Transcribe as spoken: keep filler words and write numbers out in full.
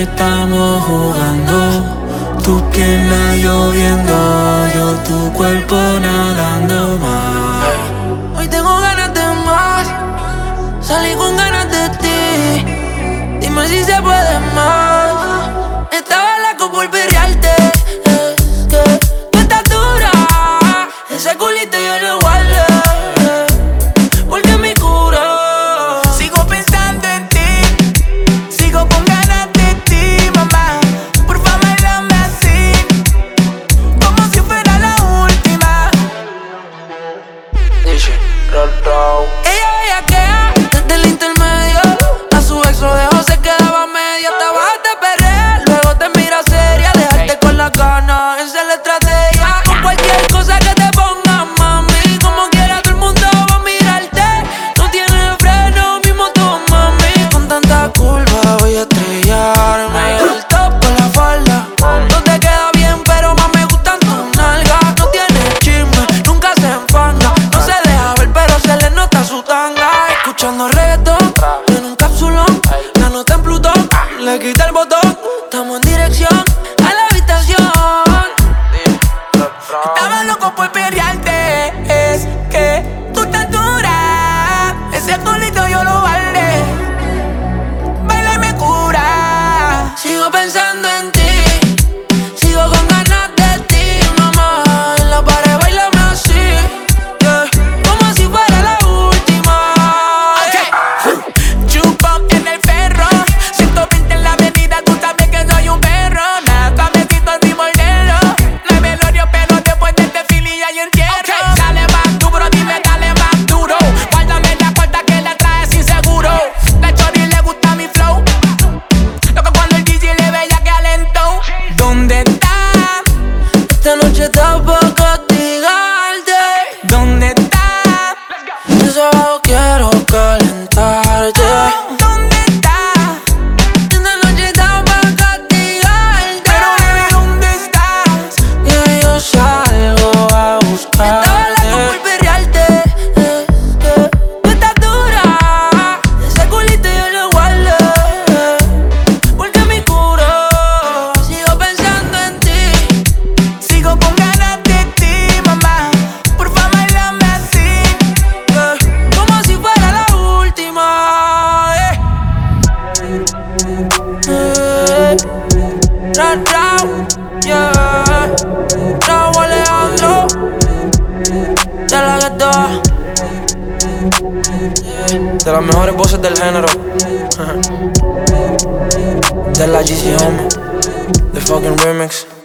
estamos jugando. Tu pierna lloviendo, yo tu cuerpo nadando más. Hoy tengo ganas de más, salí con ganas de ti. Dime si se puede más. Estaba loco por perrearte. Es que tú estás dura, ese culito yo lo guardé, porque mi cura. Sigo pensando en ti, sigo con ganas de ti, mamá. Por favor, háblame así, como si fuera la última. Ella bellaquea desde el intermedio, a su ex lo dejó, se quedaba medio. Te bajas de perrear, luego te mira seria, dejarte con la gana, esa es la estrategia. Con cualquier cosa que te pongas, mami, como quiera todo el mundo va a mirarte. No tiene freno, mi moto, mami, con tanta curva voy a estrellarme. El top con la falda, no te queda bien, pero más me gustan tus nalgas. No tiene chisme, nunca se enfanga, no se deja ver, pero se le nota su tanga. Escuchando reggaetón, en un cápsulón, la nota en Plutón, le quita el botón, estamos en dirección a la habitación. Estaba loco por perrearte, es que tú estás dura, ese culito yo lo guardé, baila y me cura. Sigo pensando en ti, sigo con ganas de ti, mamá. En la pared bailame así, yeah, como si fuera la última. Chupo en el ferro, ciento veinte en la avenida, tú sabes que soy un perro. Nada me quito sin morderlo, no hay velorio, pero después de este fili hay entierro. Dale más duro, dime dale más duro, guárdame la puerta que la trae sin seguro. La chori le gusta mi flow, loco cuando el D J le ve ya que alentó. ¿Dónde está? Esta noche está pa' castigarte. ¿Dónde está? Yo solo quiero calentarte. ¿Dónde está? Esta noche está pa' castigarte. Pero bebé, ¿dónde estás? Y yo salgo a buscarte. Estaba loco por perrearte. Es que tú estás dura, ese culito yo lo guardé, porque mi cura. Sigo pensando en ti, Sigo con ganas de ti, mamá. Por favor, háblame así, yeah, como si fuera la última. eh. Eh, Ra, ra, yeah. Raúl Alejandro, de la gueto, de las mejores voces del género, de la G C Home, the fucking remix.